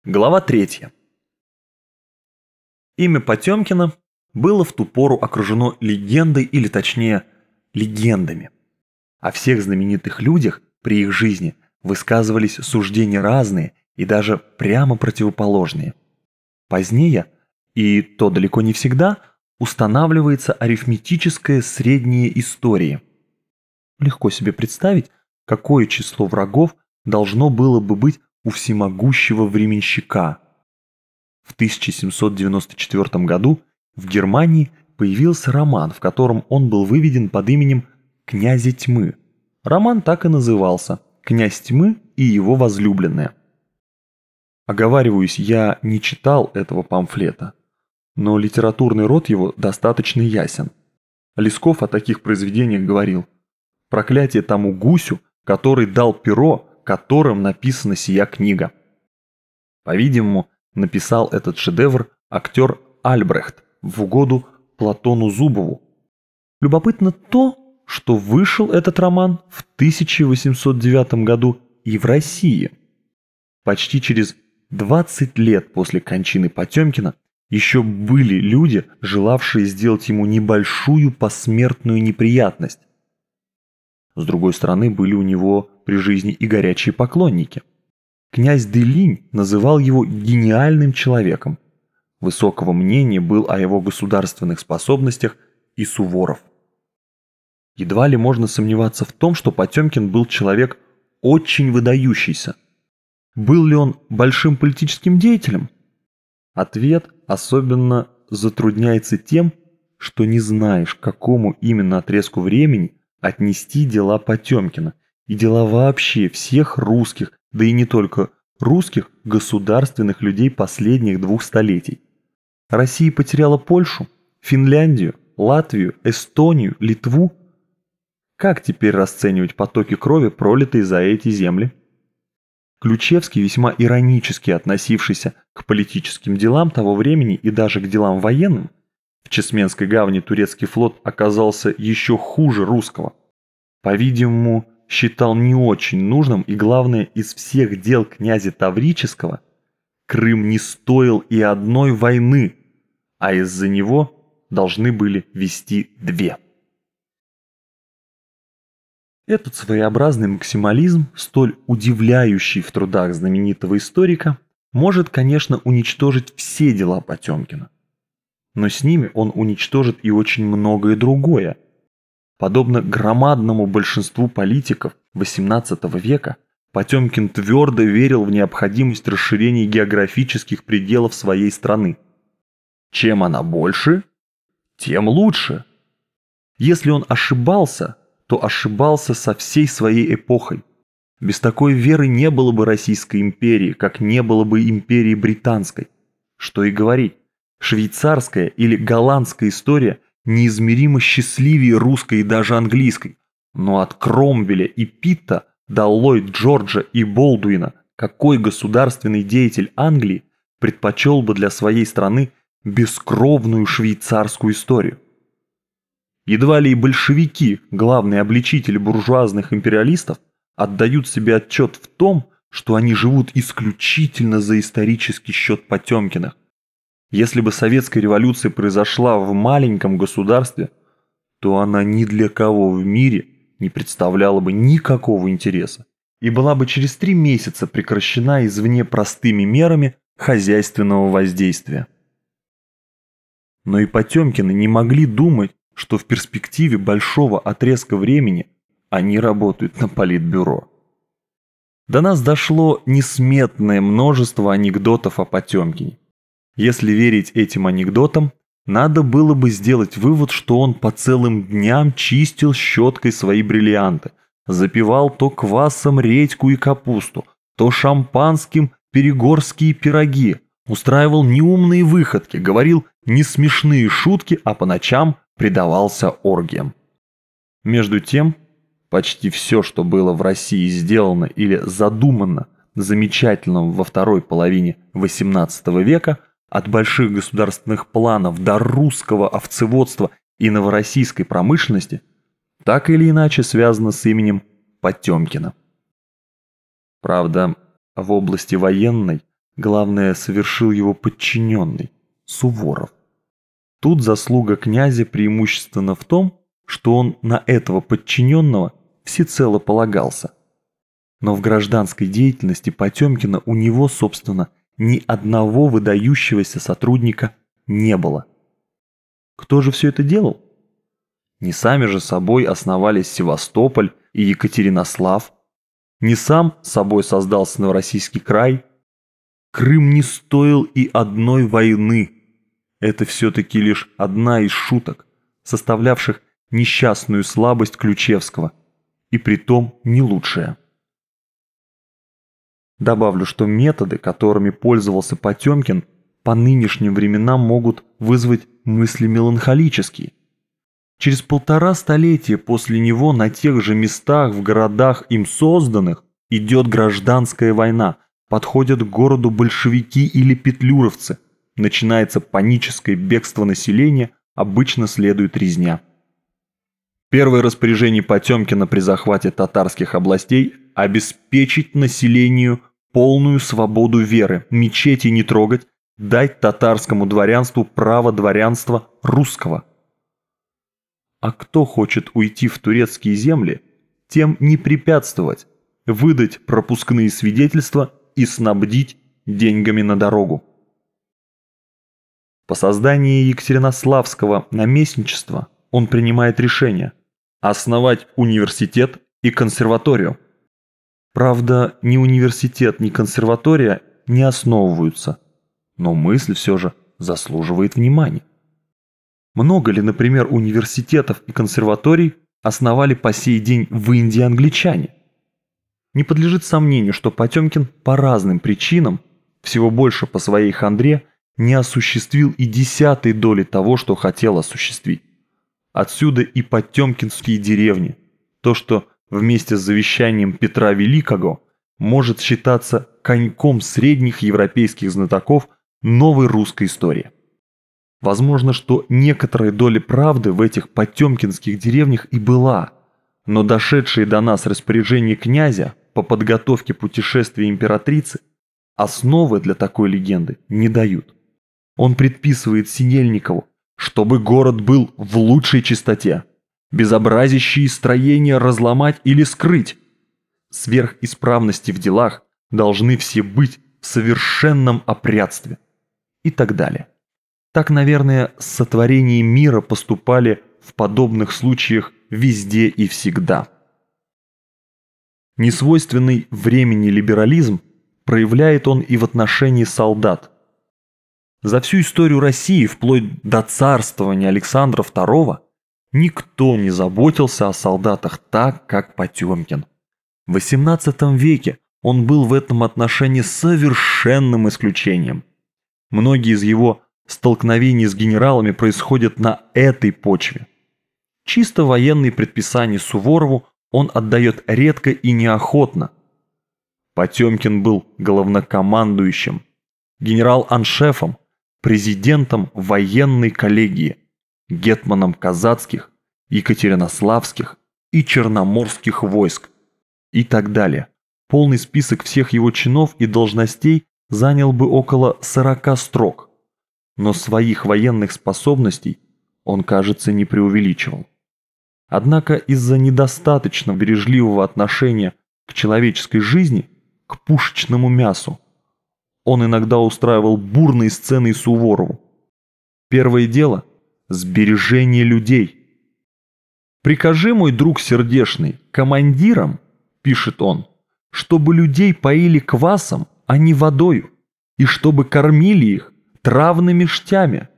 Глава 3. Имя Потемкина было в ту пору окружено легендой, или точнее, легендами. О всех знаменитых людях при их жизни высказывались суждения разные и даже прямо противоположные. Позднее, и то далеко не всегда, устанавливается арифметическое среднее истории. Легко себе представить, какое число врагов должно было бы быть у всемогущего временщика. В 1794 году в Германии появился роман, в котором он был выведен под именем «Князя тьмы». Роман так и назывался «Князь тьмы и его возлюбленная». Оговариваюсь, я не читал этого памфлета, но литературный род его достаточно ясен. Лесков о таких произведениях говорил: «Проклятие тому гусю, который дал перо, которым написана сия книга». По-видимому, написал этот шедевр актер Альбрехт в угоду Платону Зубову. Любопытно то, что вышел этот роман в 1809 году и в России. Почти через 20 лет после кончины Потемкина еще были люди, желавшие сделать ему небольшую посмертную неприятность. С другой стороны, были у него при жизни и горячие поклонники. Князь Делинь называл его гениальным человеком. Высокого мнения был о его государственных способностях и Суворов. Едва ли можно сомневаться в том, что Потемкин был человек очень выдающийся. Был ли он большим политическим деятелем? Ответ особенно затрудняется тем, что не знаешь, к какому именно отрезку времени отнести дела Потемкина и дела вообще всех русских, да и не только русских, государственных людей последних 2 столетий. Россия потеряла Польшу, Финляндию, Латвию, Эстонию, Литву. Как теперь расценивать потоки крови, пролитые за эти земли? Ключевский, весьма иронически относившийся к политическим делам того времени и даже к делам военным, в Чесменской гавани турецкий флот оказался еще хуже русского. По-видимому, считал не очень нужным, и главное, из всех дел князя Таврического Крым не стоил и одной войны, а из-за него должны были вести 2. Этот своеобразный максимализм, столь удивляющий в трудах знаменитого историка, может, конечно, уничтожить все дела Потемкина. Но с ними он уничтожит и очень многое другое. Подобно громадному большинству политиков XVIII века, Потемкин твердо верил в необходимость расширения географических пределов своей страны. Чем она больше, тем лучше. Если он ошибался, то ошибался со всей своей эпохой. Без такой веры не было бы Российской империи, как не было бы империи Британской. Что и говорить, швейцарская или голландская история неизмеримо счастливее русской и даже английской. Но от Кромвеля и Питта до Ллойд Джорджа и Болдуина какой государственный деятель Англии предпочел бы для своей страны бескровную швейцарскую историю? Едва ли и большевики, главные обличители буржуазных империалистов, отдают себе отчет в том, что они живут исключительно за исторический счет Потемкиных. Если бы советская революция произошла в маленьком государстве, то она ни для кого в мире не представляла бы никакого интереса и была бы через 3 месяца прекращена извне простыми мерами хозяйственного воздействия. Но и Потемкины не могли думать, что в перспективе большого отрезка времени они работают на политбюро. До нас дошло несметное множество анекдотов о Потемкине. Если верить этим анекдотам, надо было бы сделать вывод, что он по целым дням чистил щеткой свои бриллианты, запивал то квасом редьку и капусту, то шампанским перегорские пироги, устраивал неумные выходки, говорил несмешные шутки, а по ночам предавался оргиям. Между тем, почти все, что было в России сделано или задумано замечательным во второй половине XVIII века, от больших государственных планов до русского овцеводства и новороссийской промышленности, так или иначе связано с именем Потемкина. Правда, в области военной Главное, совершил его подчиненный, Суворов. Тут заслуга князя преимущественно в том, что он на этого подчиненного всецело полагался. Но в гражданской деятельности Потемкина у него, собственно, ни одного выдающегося сотрудника не было. Кто же все это делал? Не сами же собой основались Севастополь и Екатеринослав, не сам собой создался Новороссийский край. Крым не стоил и одной войны. Это все-таки лишь одна из шуток, составлявших несчастную слабость Ключевского, и притом не лучшая. Добавлю, что методы, которыми пользовался Потемкин, по нынешним временам могут вызвать мысли меланхолические. Через 1,5 столетия после него на тех же местах, в городах им созданных, идет гражданская война, подходят к городу большевики или петлюровцы, начинается паническое бегство населения, обычно следует резня. Первое распоряжение Потемкина при захвате татарских областей – обеспечить населению полную свободу веры, мечети не трогать, дать татарскому дворянству право дворянства русского. А кто хочет уйти в турецкие земли, тем не препятствовать, выдать пропускные свидетельства и снабдить деньгами на дорогу. По создании Екатеринославского наместничества он принимает решение основать университет и консерваторию. Правда, ни университет, ни консерватория не основываются, но мысль все же заслуживает внимания. Много ли, например, университетов и консерваторий основали по сей день в Индии англичане? Не подлежит сомнению, что Потемкин по разным причинам, всего больше по своей хандре, не осуществил и 10-й доли того, что хотел осуществить. Отсюда и потемкинские деревни, то, что вместе с завещанием Петра Великого может считаться коньком средних европейских знатоков новой русской истории. Возможно, что некоторая доля правды в этих потемкинских деревнях и была, но дошедшие до нас распоряжения князя по подготовке путешествия императрицы основы для такой легенды не дают. Он предписывает Синельникову, чтобы город был в лучшей чистоте, безобразящие строения разломать или скрыть. Сверхисправности в делах должны все быть в совершенном опрятстве и так далее. Так, наверное, с сотворением мира поступали в подобных случаях везде и всегда. Несвойственный времени либерализм проявляет он и в отношении солдат. За всю историю России, вплоть до царствования Александра II, никто не заботился о солдатах так, как Потемкин. В XVIII веке он был в этом отношении совершенным исключением. Многие из его столкновений с генералами происходят на этой почве. Чисто военные предписания Суворову он отдает редко и неохотно. Потемкин был главнокомандующим, генерал-аншефом, президентом военной коллегии, гетманом казацких, екатеринославских и черноморских войск и так далее. Полный список всех его чинов и должностей занял бы около 40 строк. Но своих военных способностей он, кажется, не преувеличивал. Однако из-за недостаточно бережливого отношения к человеческой жизни, к пушечному мясу, он иногда устраивал бурные сцены Суворову. Первое дело – сбережение людей. «Прикажи, мой друг сердечный, командирам, – пишет он, – чтобы людей поили квасом, а не водою, и чтобы кормили их травными штями».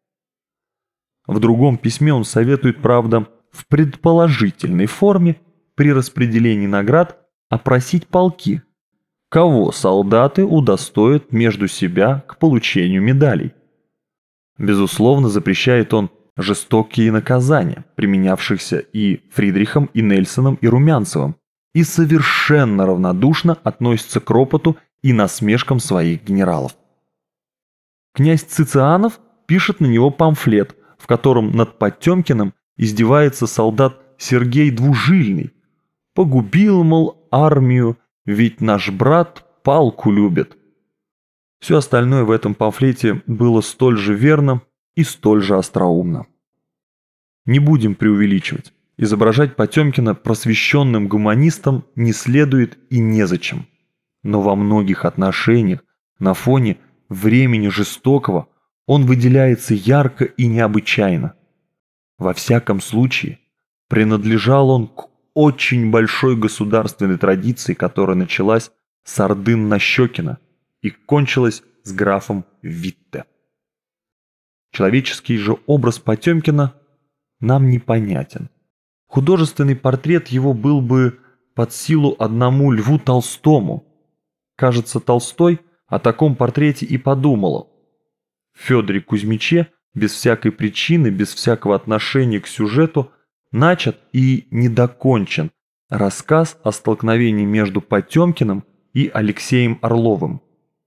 В другом письме он советует, правда, в предположительной форме при распределении наград опросить полки, кого солдаты удостоят между себя к получению медалей. Безусловно, запрещает он жестокие наказания, применявшихся и Фридрихом, и Нельсоном, и Румянцевым, и совершенно равнодушно относится к ропоту и насмешкам своих генералов. Князь Цицианов пишет на него памфлет, в котором над Потемкиным издевается солдат Сергей Двужильный. «Погубил, мол, армию, ведь наш брат палку любит». Все остальное в этом памфлете было столь же верно и столь же остроумно. Не будем преувеличивать. Изображать Потемкина просвещенным гуманистом не следует и незачем. Но во многих отношениях, на фоне времени жестокого, он выделяется ярко и необычайно. Во всяком случае, принадлежал он к очень большой государственной традиции, которая началась с Ордын-Нащекина и кончилась с графом Витте. Человеческий же образ Потемкина нам непонятен. Художественный портрет его был бы под силу одному Льву Толстому. Кажется, Толстой о таком портрете и подумал. В Федоре Кузьмиче, без всякой причины, без всякого отношения к сюжету, начат и недокончен рассказ о столкновении между Потемкиным и Алексеем Орловым.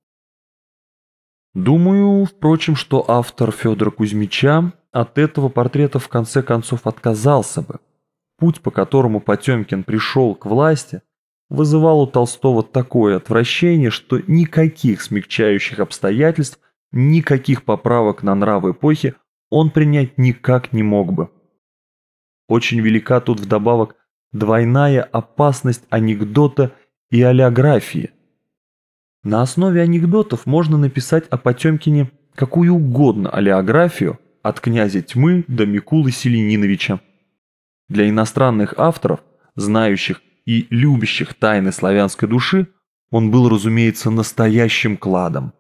Думаю, впрочем, что автор Федора Кузьмича от этого портрета в конце концов отказался бы. Путь, по которому Потемкин пришел к власти, вызывал у Толстого такое отвращение, что никаких смягчающих обстоятельств, никаких поправок на нравы эпохи он принять никак не мог бы. Очень велика тут вдобавок двойная опасность анекдота и олеографии. На основе анекдотов можно написать о Потемкине какую угодно олеографию, от князя Тьмы до Микулы Селениновича. Для иностранных авторов, знающих и любящих тайны славянской души, он был, разумеется, настоящим кладом.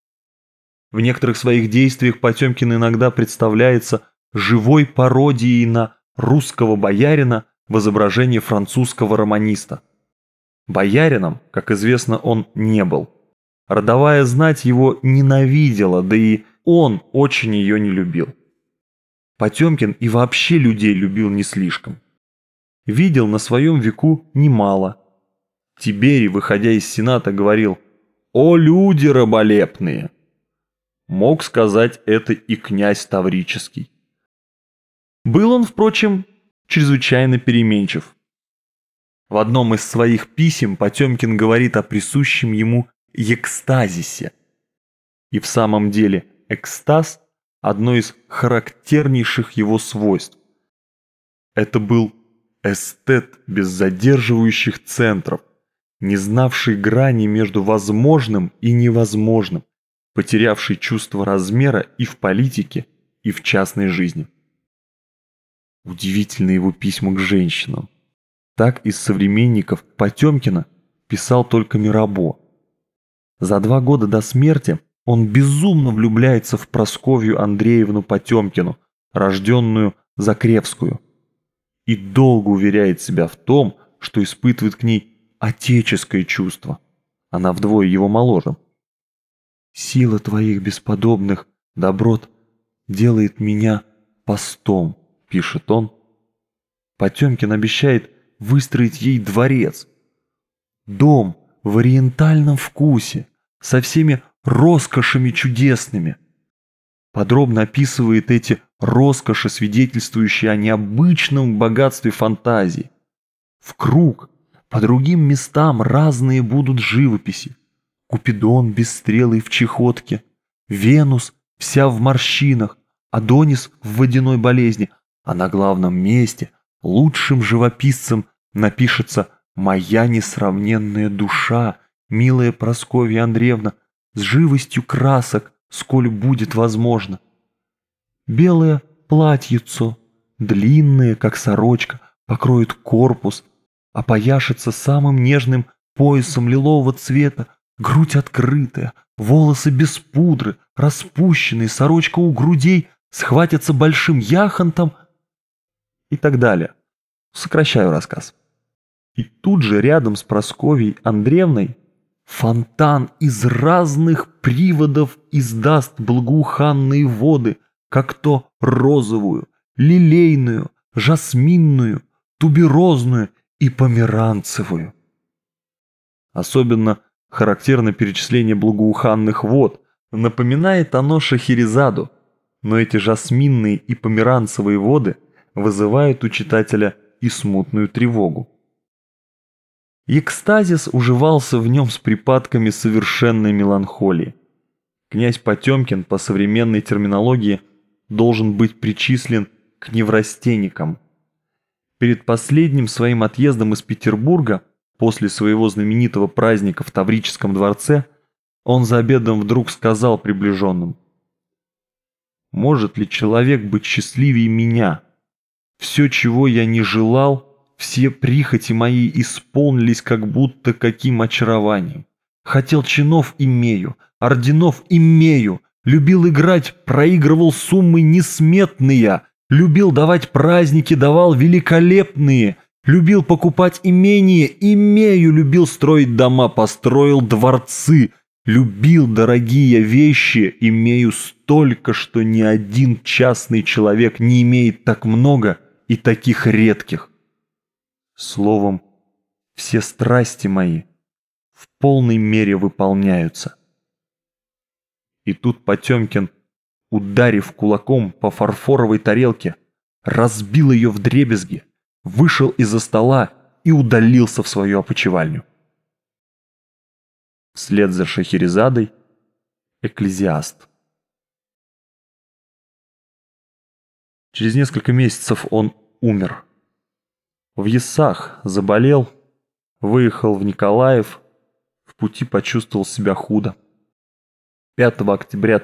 В некоторых своих действиях Потемкин иногда представляется живой пародией на русского боярина в изображении французского романиста. Боярином, как известно, он не был. Родовая знать его ненавидела, да и он очень ее не любил. Потемкин и вообще людей любил не слишком. Видел на своем веку немало. Тиберий, выходя из Сената, говорил: «О, люди раболепные!» Мог сказать это и князь Таврический. Был он, впрочем, чрезвычайно переменчив. В одном из своих писем Потемкин говорит о присущем ему экстазисе. И в самом деле экстаз – одно из характернейших его свойств. Это был эстет без задерживающих центров, не знавший грани между возможным и невозможным, потерявший чувство размера и в политике, и в частной жизни. Удивительны его письма к женщинам. Так из современников Потемкина писал только Мирабо. За 2 года до смерти он безумно влюбляется в Прасковью Андреевну Потемкину, рожденную Закревскую, и долго уверяет себя в том, что испытывает к ней отеческое чувство. Она вдвое его моложе. «Сила твоих бесподобных доброт делает меня постом», — пишет он. Потемкин обещает выстроить ей дворец. Дом в ориентальном вкусе, со всеми роскошами чудесными. Подробно описывает эти роскоши, свидетельствующие о необычном богатстве фантазии. В круг, по другим местам разные будут живописи. Купидон бесстрелый в чехотке, Венус вся в морщинах, Адонис в водяной болезни, а на главном месте лучшим живописцем напишется «Моя несравненная душа, милая Прасковья Андреевна, с живостью красок, сколь будет возможно». Белое платьицо, длинное, как сорочка, покроет корпус, опояшется самым нежным поясом лилового цвета, грудь открытая, волосы без пудры, распущенные, сорочка у грудей схватятся большим яхонтом и так далее. Сокращаю рассказ. И тут же рядом с Прасковьей Андреевной фонтан из разных приводов издаст благоуханные воды, как то розовую, лилейную, жасминную, туберозную и померанцевую. Особенно характерно перечисление благоуханных вод. Напоминает оно Шахерезаду, но эти жасминные и померанцевые воды вызывают у читателя и смутную тревогу. Экстазис уживался в нем с припадками совершенной меланхолии. Князь Потемкин по современной терминологии должен быть причислен к неврастенникам. Перед последним своим отъездом из Петербурга, после своего знаменитого праздника в Таврическом дворце, он за обедом вдруг сказал приближенным: «Может ли человек быть счастливее меня? Все, чего я не желал, все прихоти мои исполнились как будто каким очарованием. Хотел чинов — имею, орденов — имею, любил играть, проигрывал суммы несметные, любил давать праздники, давал великолепные, любил покупать имение, имею, любил строить дома, построил дворцы, любил дорогие вещи, имею столько, что ни один частный человек не имеет так много и таких редких. Словом, все страсти мои в полной мере выполняются». И тут Потемкин, ударив кулаком по фарфоровой тарелке, разбил ее вдребезги, вышел из-за стола и удалился в свою опочивальню. Вслед за Шахерезадой Экклезиаст. Через несколько месяцев он умер. В Яссах заболел, выехал в Николаев, в пути почувствовал себя худо. 5 октября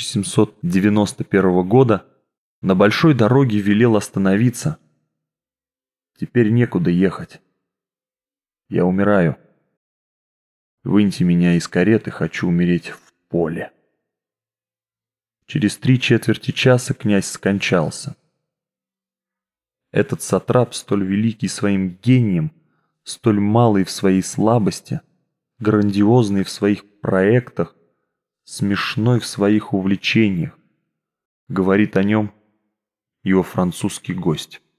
1791 года на большой дороге велел остановиться. «Теперь некуда ехать. Я умираю. Выньте меня из кареты, хочу умереть в поле». Через 3/4 часа князь скончался. Этот сатрап, столь великий своим гением, столь малый в своей слабости, грандиозный в своих проектах, смешной в своих увлечениях, говорит о нем его французский гость.